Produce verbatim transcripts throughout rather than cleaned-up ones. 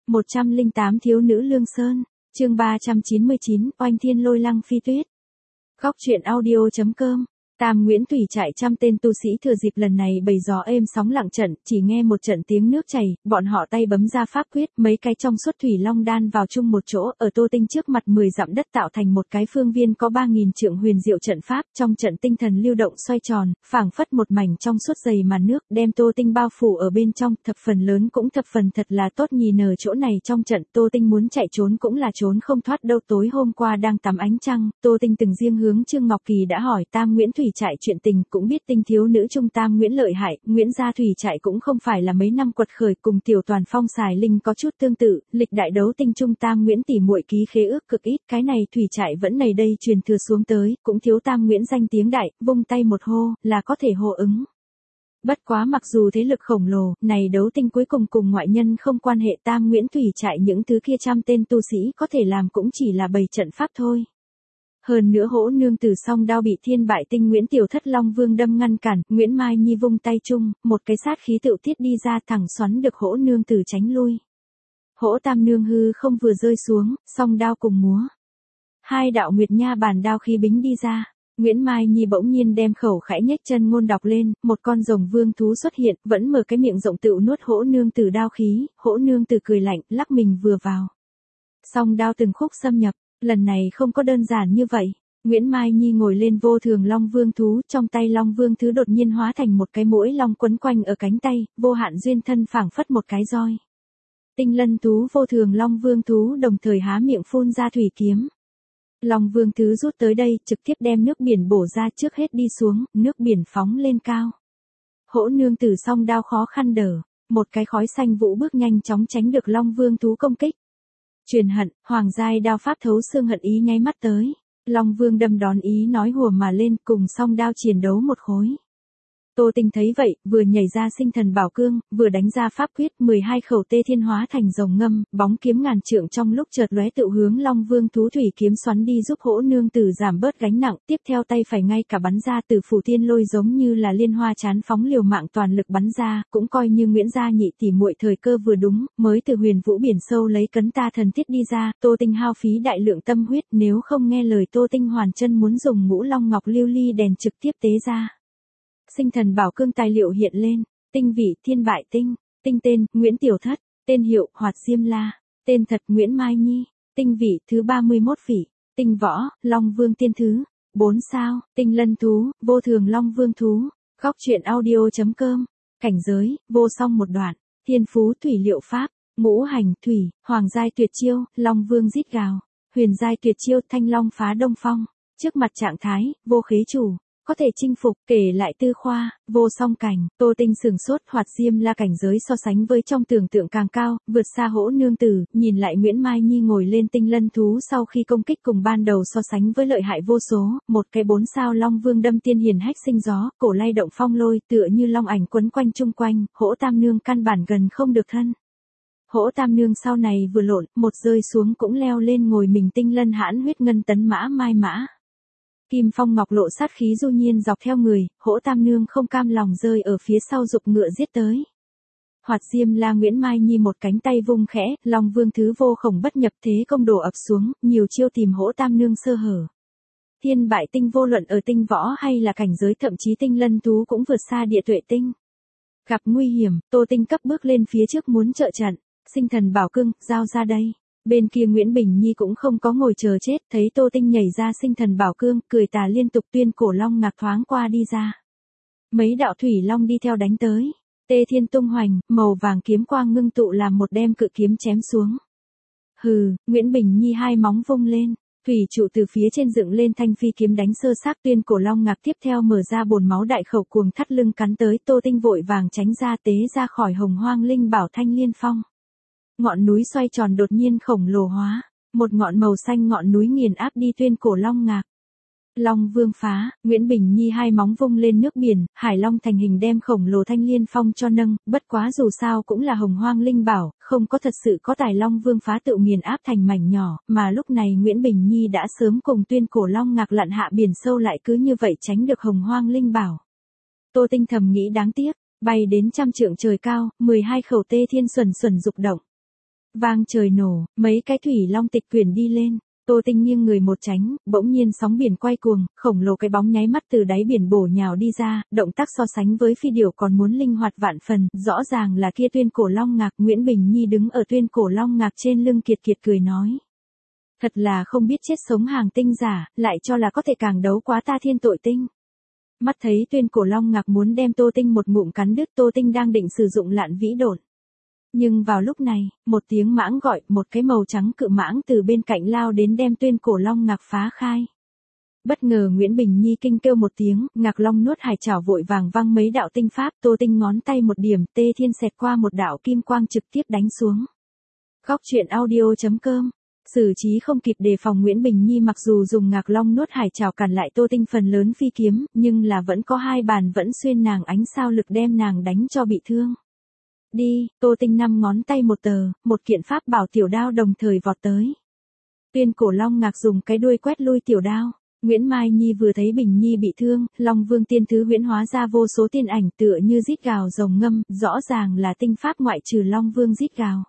một trăm lẻ tám Thiếu nữ Lương Sơn, chương ba trăm chín mươi chín, Oanh Thiên Lôi Lăng Phi Tuyết. Góc truyện audio.com. Tam Nguyễn Thủy trại trăm tên tu sĩ thừa dịp lần này bầy gió êm sóng lặng trận, chỉ nghe một trận tiếng nước chảy, bọn họ tay bấm ra pháp quyết, mấy cái trong suốt thủy long đan vào chung một chỗ, ở Tô Tinh trước mặt mười dặm đất tạo thành một cái phương viên có ba nghìn trượng huyền diệu trận pháp, trong trận tinh thần lưu động xoay tròn, phảng phất một mảnh trong suốt dày màn nước, đem Tô Tinh bao phủ ở bên trong, thập phần lớn cũng thập phần thật là tốt nhìn ở chỗ này trong trận, Tô Tinh muốn chạy trốn cũng là trốn không thoát đâu. Tối hôm qua đang tắm ánh trăng, Tô Tinh từng riêng hướng Trương Ngọc Kỳ đã hỏi Tam Nguyễn Thủy trại chuyện tình, cũng biết Tinh thiếu nữ trung Tam Nguyễn lợi hại, Nguyễn gia thủy trại cũng không phải là mấy năm quật khởi, cùng Tiểu Toàn Phong xài linh có chút tương tự, lịch đại đấu tinh trung Tam Nguyễn tỷ muội ký khế ước cực ít, cái này thủy trại vẫn nầy đây truyền thừa xuống tới, cũng thiếu Tam Nguyễn danh tiếng đại, vung tay một hô là có thể hô ứng. Bất quá mặc dù thế lực khổng lồ, này đấu tinh cuối cùng cùng ngoại nhân không quan hệ, Tam Nguyễn Thủy trại những thứ kia trăm tên tu sĩ có thể làm cũng chỉ là bày trận pháp thôi. Hơn nữa Hỗ nương tử song đao bị Thiên Bại Tinh Nguyễn Tiểu Thất Long Vương đâm ngăn cản, Nguyễn Mai Nhi vung tay chung, một cái sát khí tựu tiết đi ra, thẳng xoắn được Hỗ nương tử tránh lui. Hỗ Tam nương hư không vừa rơi xuống, song đao cùng múa. Hai đạo Nguyệt Nha bàn đao khí bính đi ra. Nguyễn Mai Nhi bỗng nhiên đem khẩu khẽ nhếch chân ngôn đọc lên, một con rồng vương thú xuất hiện, vẫn mở cái miệng rộng tựu nuốt Hỗ nương tử đao khí, Hỗ nương tử cười lạnh, lắc mình vừa vào. Song đao từng khúc xâm nhập, lần này không có đơn giản như vậy. Nguyễn Mai Nhi ngồi lên vô thường long vương thú, trong tay long vương thứ đột nhiên hóa thành một cái mũi long quấn quanh ở cánh tay, vô hạn duyên thân phảng phất một cái roi. Tinh lân thú vô thường long vương thú đồng thời há miệng phun ra thủy kiếm. Long vương thứ rút tới đây, trực tiếp đem nước biển bổ ra, trước hết đi xuống, nước biển phóng lên cao. Hỗ nương tử song đao khó khăn đỡ, một cái khói xanh vũ bước nhanh chóng tránh được long vương thú công kích. Truyền hận, hoàng giai đao pháp thấu xương hận ý nháy mắt tới. Long vương đâm đón ý nói hùa mà lên, cùng song đao chiến đấu một khối. Tô Tinh thấy vậy, vừa nhảy ra sinh thần bảo cương, vừa đánh ra pháp quyết, mười hai khẩu tê thiên hóa thành rồng ngâm, bóng kiếm ngàn trượng trong lúc chợt lóe tự hướng Long Vương thú thủy kiếm xoắn đi, giúp Hỗ nương tử giảm bớt gánh nặng, tiếp theo tay phải ngay cả bắn ra từ phủ thiên lôi giống như là liên hoa chán phóng liều mạng toàn lực bắn ra, cũng coi như Nguyễn gia nhị tỷ muội thời cơ vừa đúng, mới từ huyền vũ biển sâu lấy cấn ta thần thiết đi ra. Tô Tinh hao phí đại lượng tâm huyết, nếu không nghe lời Tô Tinh hoàn chân muốn dùng ngũ long ngọc lưu ly đèn trực tiếp tế ra. Sinh thần bảo cương tài liệu hiện lên, tinh vị Thiên Bại Tinh, tinh tên Nguyễn Tiểu Thất, tên hiệu Hoạt Diêm La, tên thật Nguyễn Mai Nhi, tinh vị thứ ba mươi mốt vị, tinh võ Long Vương tiên thứ, bốn sao, tinh lân thú, vô thường Long Vương thú. Góc truyện audio.com. Cảnh giới, vô song một đoạn, thiên phú thủy liệu pháp, ngũ hành thủy, hoàng giai tuyệt chiêu, Long Vương rít gào, huyền giai tuyệt chiêu, Thanh Long phá đông phong. Trước mặt trạng thái, vô khế chủ, có thể chinh phục, kể lại tư khoa, vô song cảnh. Tô Tinh sừng sốt, Hoạt Diêm La cảnh giới so sánh với trong tưởng tượng càng cao, vượt xa Hỗ nương tử, nhìn lại Nguyễn Mai Nhi ngồi lên tinh lân thú sau khi công kích cùng ban đầu so sánh với lợi hại vô số, một cái bốn sao Long Vương đâm tiên hiền hách sinh gió, cổ lay động phong lôi, tựa như long ảnh quấn quanh chung quanh, Hỗ Tam nương căn bản gần không được thân. Hỗ Tam nương sau này vừa lộn, một rơi xuống cũng leo lên ngồi mình tinh lân hãn huyết ngân tấn mã mai mã. Kim phong ngọc lộ sát khí du nhiên dọc theo người, Hỗ Tam nương không cam lòng rơi ở phía sau giục ngựa giết tới. Hoạt Diêm La Nguyễn Mai Nhi một cánh tay vung khẽ, Long Vương thứ vô khổng bất nhập thế công đổ ập xuống, nhiều chiêu tìm Hỗ Tam nương sơ hở. Thiên Bại Tinh vô luận ở tinh võ hay là cảnh giới, thậm chí tinh lân thú cũng vượt xa địa tuệ tinh. Gặp nguy hiểm, Tô Tinh cấp bước lên phía trước muốn trợ trận, sinh thần bảo cương, giao ra đây. Bên kia Nguyễn Bình Nhi cũng không có ngồi chờ chết, thấy Tô Tinh nhảy ra sinh thần bảo cương, cười tà liên tục, tuyên cổ long ngạc thoáng qua đi ra. Mấy đạo thủy long đi theo đánh tới, tê thiên tung hoành, màu vàng kiếm quang ngưng tụ làm một đem cự kiếm chém xuống. Hừ, Nguyễn Bình Nhi hai móng vung lên, thủy trụ từ phía trên dựng lên thanh phi kiếm đánh sơ xác, tuyên cổ long ngạc tiếp theo mở ra bồn máu đại khẩu cuồng thắt lưng cắn tới. Tô Tinh vội vàng tránh ra, tế ra khỏi hồng hoang linh bảo Thanh Liên Phong. Ngọn núi xoay tròn đột nhiên khổng lồ hóa, một ngọn màu xanh ngọn núi nghiền áp đi tuyên cổ long ngạc. Long Vương phá, Nguyễn Bình Nhi hai móng vung lên nước biển, hải long thành hình đem khổng lồ Thanh Liên Phong cho nâng, bất quá dù sao cũng là hồng hoang linh bảo, không có thật sự có tài Long Vương phá tự nghiền áp thành mảnh nhỏ, mà lúc này Nguyễn Bình Nhi đã sớm cùng tuyên cổ long ngạc lặn hạ biển sâu, lại cứ như vậy tránh được hồng hoang linh bảo. Tô Tinh thầm nghĩ đáng tiếc, bay đến trăm trượng trời cao, mười hai khẩu tê thiên xuẩn xuẩn dục động. Vang trời nổ, mấy cái thủy long tịch quyển đi lên. Tô Tinh nghiêng người một tránh, bỗng nhiên sóng biển quay cuồng, khổng lồ cái bóng nháy mắt từ đáy biển bổ nhào đi ra, động tác so sánh với phi điểu còn muốn linh hoạt vạn phần, rõ ràng là kia tuyên cổ long ngạc. Nguyễn Bình Nhi đứng ở tuyên cổ long ngạc trên lưng kiệt kiệt cười nói. Thật là không biết chết sống hàng tinh giả, lại cho là có thể càng đấu quá ta thiên tội tinh. Mắt thấy tuyên cổ long ngạc muốn đem Tô Tinh một ngụm cắn đứt, Tô Tinh đang định sử dụng lạn vĩ độn. Nhưng vào lúc này, một tiếng mãng gọi, một cái màu trắng cự mãng từ bên cạnh lao đến đem tuyên cổ long ngạc phá khai. Bất ngờ Nguyễn Bình Nhi kinh kêu một tiếng, ngạc long nuốt hải chảo vội vàng văng mấy đạo tinh pháp, Tô Tinh ngón tay một điểm, tê thiên xẹt qua một đạo kim quang trực tiếp đánh xuống. Góc truyện audio chấm com. Xử trí không kịp đề phòng, Nguyễn Bình Nhi mặc dù dùng ngạc long nuốt hải chảo cản lại Tô Tinh phần lớn phi kiếm, nhưng là vẫn có hai bàn vẫn xuyên nàng ánh sao lực đem nàng đánh cho bị thương. Đi, Tô Tinh năm ngón tay một tờ, một kiện pháp bảo tiểu đao đồng thời vọt tới. Tuyên cổ long ngạc dùng cái đuôi quét lui tiểu đao. Nguyễn Mai Nhi vừa thấy Bình Nhi bị thương, Long Vương tiên thứ huyễn hóa ra vô số tiên ảnh tựa như rít gào rồng ngâm, rõ ràng là tinh pháp ngoại trừ Long Vương rít gào.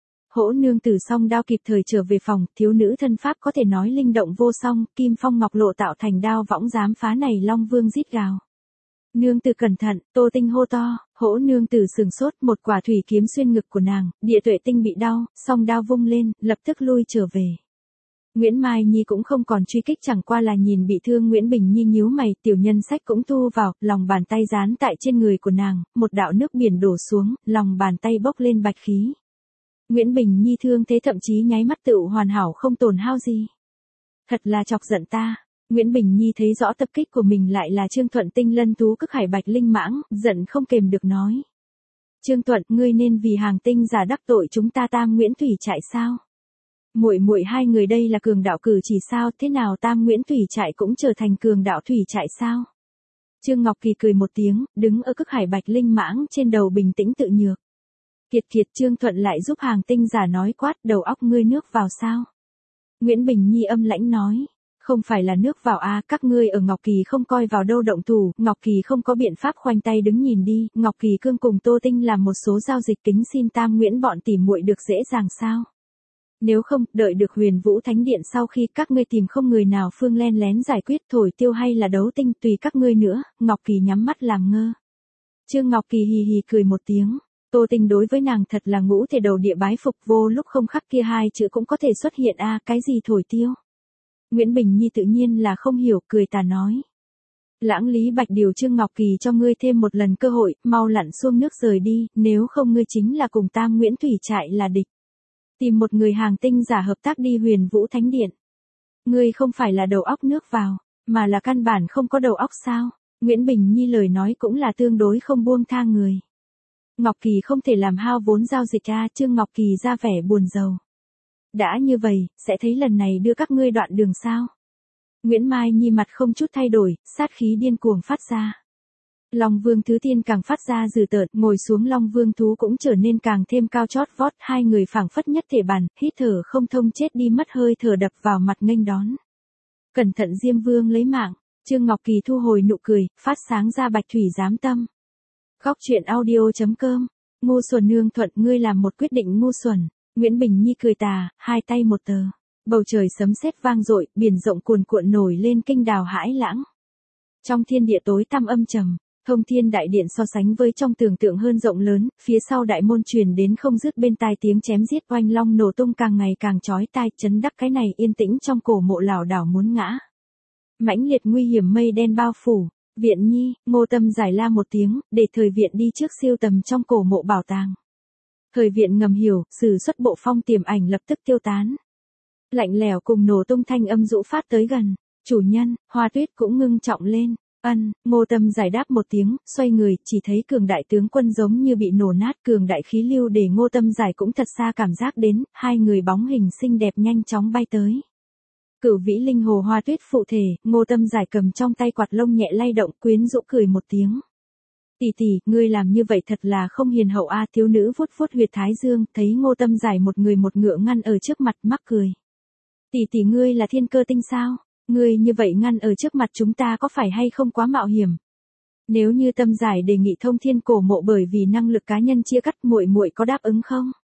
Hỗ nương tử song đao kịp thời trở về phòng, thiếu nữ thân pháp có thể nói linh động vô song, kim phong ngọc lộ tạo thành đao võng dám phá này Long Vương rít gào. Nương tử cẩn thận, Tô Tinh hô to, hỗ nương tử sừng sốt, một quả thủy kiếm xuyên ngực của nàng, địa tuệ tinh bị đau, song đao vung lên, lập tức lui trở về. Nguyễn Mai Nhi cũng không còn truy kích, chẳng qua là nhìn bị thương Nguyễn Bình Nhi nhíu mày, tiểu nhân sách cũng thu vào, lòng bàn tay dán tại trên người của nàng, một đạo nước biển đổ xuống, lòng bàn tay bốc lên bạch khí. Nguyễn Bình Nhi thương thế thậm chí nháy mắt tựu hoàn hảo không tổn hao gì. Thật là chọc giận ta. Nguyễn Bình Nhi thấy rõ tập kích của mình lại là Trương Thuận tinh lân thú cức hải bạch linh mãng, giận không kềm được nói. Trương Thuận, ngươi nên vì hàng tinh giả đắc tội chúng ta Tam Nguyễn Thủy Trại sao? Muội muội hai người đây là cường đạo cử chỉ sao, thế nào Tam Nguyễn Thủy Trại cũng trở thành cường đạo thủy trại sao? Trương Ngọc Kỳ cười một tiếng, đứng ở cức hải bạch linh mãng trên đầu bình tĩnh tự nhược. Kiệt kiệt, Trương Thuận lại giúp hàng tinh giả nói quát, đầu óc ngươi nước vào sao? Nguyễn Bình Nhi âm lãnh nói. Không phải là nước vào a, à, các ngươi ở Ngọc Kỳ không coi vào đâu động thủ, Ngọc Kỳ không có biện pháp khoanh tay đứng nhìn đi, Ngọc Kỳ cương cùng Tô Tinh làm một số giao dịch, kính xin Tam Nguyễn bọn tỉ muội được dễ dàng sao? Nếu không, đợi được Huyền Vũ Thánh Điện sau khi các ngươi tìm không người nào phương len lén giải quyết thổi tiêu hay là đấu tinh tùy các ngươi nữa, Ngọc Kỳ nhắm mắt làm ngơ. Trương Ngọc Kỳ hì hì cười một tiếng, Tô Tinh đối với nàng thật là ngũ thể đầu địa bái phục, vô lúc không khắc kia hai chữ cũng có thể xuất hiện a, à, cái gì thổi tiêu? Nguyễn Bình Nhi tự nhiên là không hiểu, cười tà nói. Lãng Lý Bạch điều Trương Ngọc Kỳ cho ngươi thêm một lần cơ hội, mau lặn xuống nước rời đi, nếu không ngươi chính là cùng Tam Nguyễn Thủy Trại là địch. Tìm một người hàng tinh giả hợp tác đi Huyền Vũ Thánh Điện. Ngươi không phải là đầu óc nước vào, mà là căn bản không có đầu óc sao? Nguyễn Bình Nhi lời nói cũng là tương đối không buông tha người. Ngọc Kỳ không thể làm hao vốn giao dịch a, Trương Ngọc Kỳ ra vẻ buồn rầu. Đã như vậy, sẽ thấy lần này đưa các ngươi đoạn đường sao? Nguyễn Mai Nhi mặt không chút thay đổi, sát khí điên cuồng phát ra. Long Vương Thứ Tiên càng phát ra dữ tợn, ngồi xuống Long Vương thú cũng trở nên càng thêm cao chót vót, hai người phảng phất nhất thể bàn, hít thở không thông chết đi mất hơi thở đập vào mặt nghênh đón. Cẩn thận Diêm Vương lấy mạng, Trương Ngọc Kỳ thu hồi nụ cười, phát sáng ra bạch thủy giám tâm. Góc truyện audio chấm com. Ngu xuẩn nương Thuận, ngươi làm một quyết định ngu xuẩn. Nguyễn Bình Nhi cười tà, hai tay một tờ. Bầu trời sấm sét vang dội, biển rộng cuồn cuộn nổi lên kinh đào hãi lãng. Trong thiên địa tối tăm âm trầm, Thông Thiên Đại Điện so sánh với trong tưởng tượng hơn rộng lớn, phía sau đại môn truyền đến không dứt bên tai tiếng chém giết oanh long nổ tung càng ngày càng chói tai, chấn đắc cái này yên tĩnh trong cổ mộ lảo đảo muốn ngã. Mãnh liệt nguy hiểm mây đen bao phủ, Viện Nhi, Ngô Tâm giải la một tiếng, để Thời Viện đi trước siêu tầm trong cổ mộ bảo tàng. Thời Viện ngầm hiểu, sử xuất bộ phong tiềm ảnh lập tức tiêu tán. Lạnh lẽo cùng nổ tung thanh âm dụ phát tới gần, chủ nhân, Hoa Tuyết cũng ngưng trọng lên. Ân, Ngô Tâm giải đáp một tiếng, xoay người, chỉ thấy cường đại tướng quân giống như bị nổ nát, cường đại khí lưu để Ngô Tâm giải cũng thật xa cảm giác đến, hai người bóng hình xinh đẹp nhanh chóng bay tới. Cửu Vĩ Linh Hồ Hoa Tuyết phụ thể, Ngô Tâm giải cầm trong tay quạt lông nhẹ lay động, quyến rũ cười một tiếng. Tỷ tỷ, ngươi làm như vậy thật là không hiền hậu a, thiếu nữ vuốt vuốt huyệt thái dương, thấy Ngô Tâm giải một người một ngựa ngăn ở trước mặt mắc cười. Tỷ tỷ ngươi là thiên cơ tinh sao? Ngươi như vậy ngăn ở trước mặt chúng ta có phải hay không quá mạo hiểm? Nếu như Tâm giải đề nghị thông thiên cổ mộ bởi vì năng lực cá nhân chia cắt, muội muội có đáp ứng không?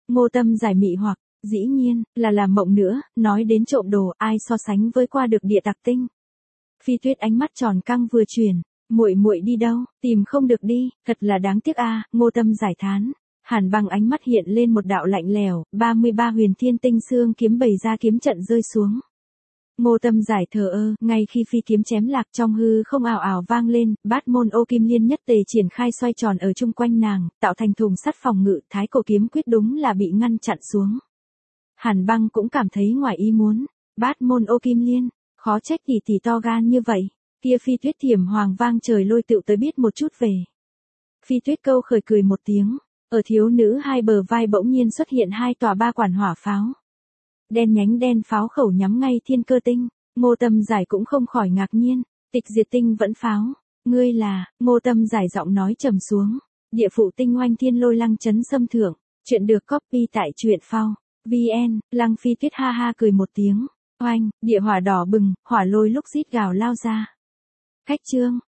Ngô Tâm Giải mị hoặc, dĩ nhiên, là làm mộng nữa, nói đến trộm đồ, ai so sánh với qua được địa tặc tinh. Phi Tuyết ánh mắt tròn căng vừa chuyển, muội muội đi đâu, tìm không được đi, thật là đáng tiếc a, Ngô Tâm Giải thán. Hàn Băng ánh mắt hiện lên một đạo lạnh lẽo, ba mươi ba huyền thiên tinh xương kiếm bày ra kiếm trận rơi xuống. Ngô Tâm Giải thờ ơ, ngay khi phi kiếm chém lạc trong hư không ảo ảo vang lên, bát môn ô kim liên nhất tề triển khai xoay tròn ở chung quanh nàng, tạo thành thùng sắt phòng ngự, thái cổ kiếm quyết đúng là bị ngăn chặn xuống. Hàn Băng cũng cảm thấy ngoài ý muốn, bát môn ô kim liên, khó trách tỷ tỷ to gan như vậy, kia Phi Tuyết thiểm hoàng vang trời lôi tựu tới biết một chút về. Phi Tuyết câu khởi cười một tiếng, ở thiếu nữ hai bờ vai bỗng nhiên xuất hiện hai tòa ba quản hỏa pháo. Đen nhánh đen pháo khẩu nhắm ngay thiên cơ tinh, Ngô Tâm Giải cũng không khỏi ngạc nhiên, tịch diệt tinh vẫn pháo, ngươi là, Ngô Tâm Giải giọng nói trầm xuống, địa phụ tinh oanh thiên lôi lăng chấn xâm thượng, chuyện được copy tại truyện phao, vn, Lăng Phi Tuyết ha ha cười một tiếng, oanh, địa hỏa đỏ bừng, hỏa lôi lúc rít gào lao ra. Cách chương